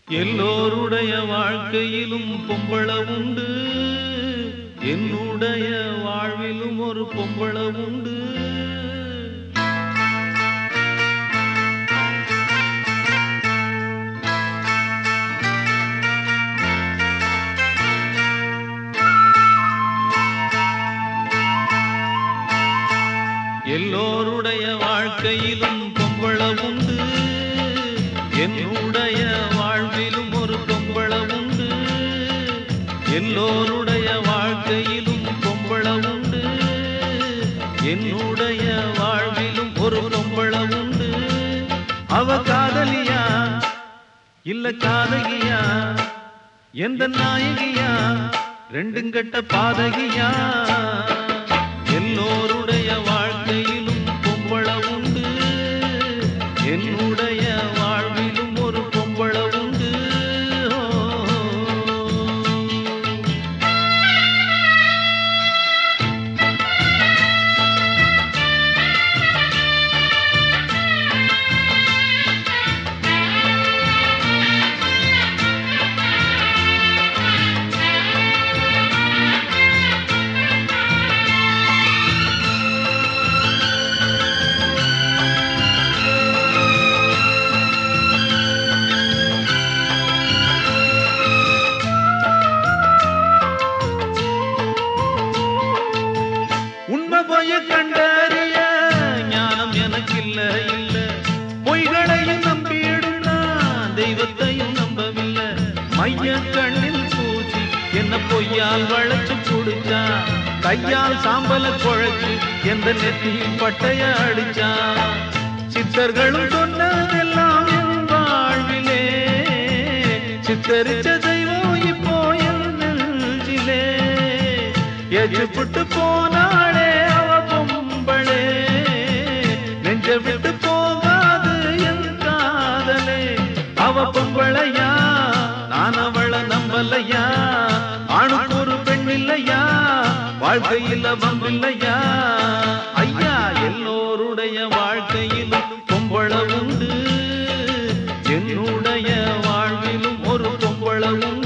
எல்லோருடைய வாழ்க்கையிலும் பொம்பள உண்டு, என்னுடைய வாழ்விலும் ஒரு பொம்பள உண்டு. எல்லோருடைய வாழ்க்கையிலும் பொம்பள உண்டு, என்னுடைய வாழ்விலும் ஒரு பொம்பள உண்டு. எல்லோருடைய வாழ்க்கையிலும் பொம்பள உண்டு, என்னுடைய வாழ்விலும் ஒரு பொம்பள உண்டு. அவ காதலியா இல்ல காதகியா, எந்த நாயகியா, ரெண்டும் கட்ட பாதகியா. எல்லோருடைய வாழ்க்கையிலும் பொம்பள உண்டு, என்னுடைய வாழ்விலும் ஒரு பொம்பள உண்டு. கண்டறிய ஞானம் எனக்கு இல்ல இல்ல, பொய்களையும் நம்பிடும் நான் தெய்வத்தையும் நம்பவில்லை. மைய கண்ணில் பூச்சி என்ன பொய்யால் வளைச்சு குடிச்சா, கையால் சாம்பல குழைச்சு எந்த நெத்தியில் பட்டைய அடிச்சா. சித்தர்களும் சொன்னதெல்லாம் என் வாழ்விலே, சித்தரிச்ச தெய்வம் இப்போ என் நெஞ்சிலே. எஜுப்புட்டு போனாளே பொம்பளே, நெஞ்ச விட்டு போகாது என் காதலே. அவ பொம்பளையா, நான் அவளை நம்பலையா. ஆணுக்கு ஒரு பெண் இல்லையா, வாழ்க்கையில் வம்பில்லையா. ஐயா எல்லோருடைய வாழ்க்கையிலும் பொம்பள உண்டு, என்னுடைய வாழ்விலும் ஒரு பொம்பள உண்டு.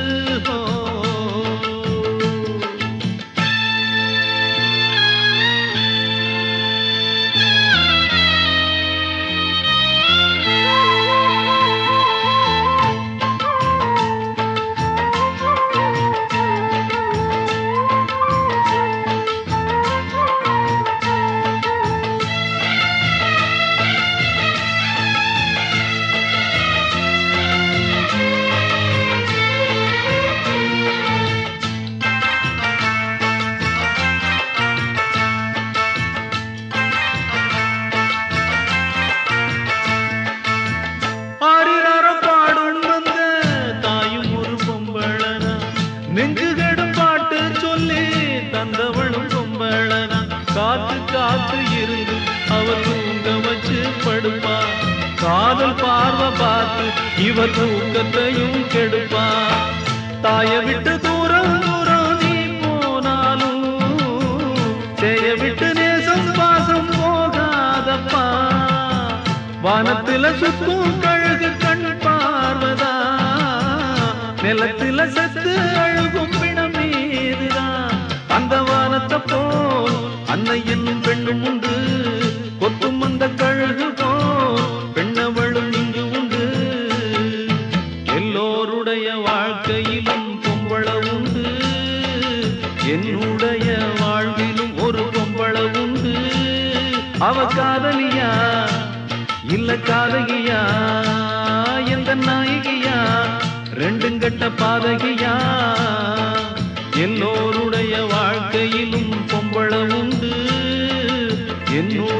நெஞ்சுகடும் பாட்டு சொல்லி தந்தவளும் பொம்பளனா, காத்து காத்து இருந்து அவர் தூங்க வச்சு படுப்பா. காதல் பார்வை பார்த்து இவர் தூக்கத்தையும் கெடுப்பா. தாய விட்டு தூரம் தூரம் நீ போனாலும், செய்ய விட்டு நேசம் பாசம் போகாதப்பா. வானத்தில சுத்தும் கழுகு கண் பார்வதா, நிலத்தில செத்து அழுகும் பிணம் மீதுதான். அந்த வானத்தை போல் அன்னை என்னும் பெண்ணும் உண்டு, கொத்தும் அந்த கழுகு போல் பெண்ணவளும் இங்கு உண்டு. எல்லோருடைய வாழ்க்கையிலும் பொம்பள உண்டு, என்னுடைய வாழ்விலும் ஒரு பொம்பள உண்டு. அவ காதலியா இல்ல காதகியா, எந்த நாயகியா, ரெண்டும் கட்ட பாதகியா. எல்லோருடைய வாழ்க்கையிலும் பொம்பள உண்டு, என்னுடைய